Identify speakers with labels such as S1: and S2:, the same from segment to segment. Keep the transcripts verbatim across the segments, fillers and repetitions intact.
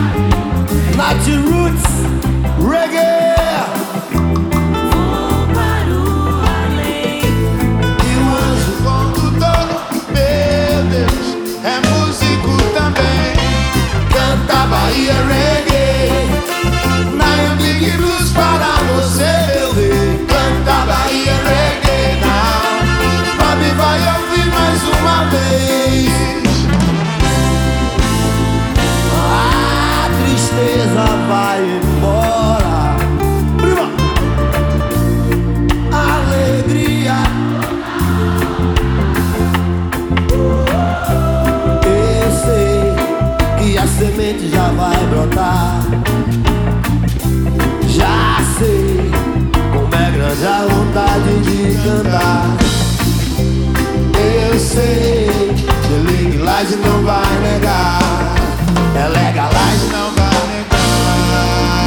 S1: Nath Roots, reggae.
S2: Vou para o além.
S3: E o anjo condutor, meu Deus, é músico também. Canta Bahia Reggae, na Big Blues para você, meu bem. Canta Bahia Reggae, na Bob vai ouvir mais uma vez.
S1: A tristeza vai embora, prima. Alegria. Eu sei que a semente já vai brotar. Já sei como é grande a vontade de cantar.
S3: Eu sei que Legalize não vai negar.
S1: É Legalize,
S3: Não vai negar.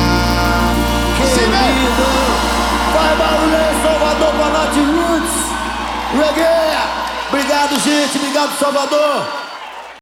S1: querido. Vai barulho aí, Salvador, pra Nath Roots, reggae. Obrigado, gente, obrigado, Salvador.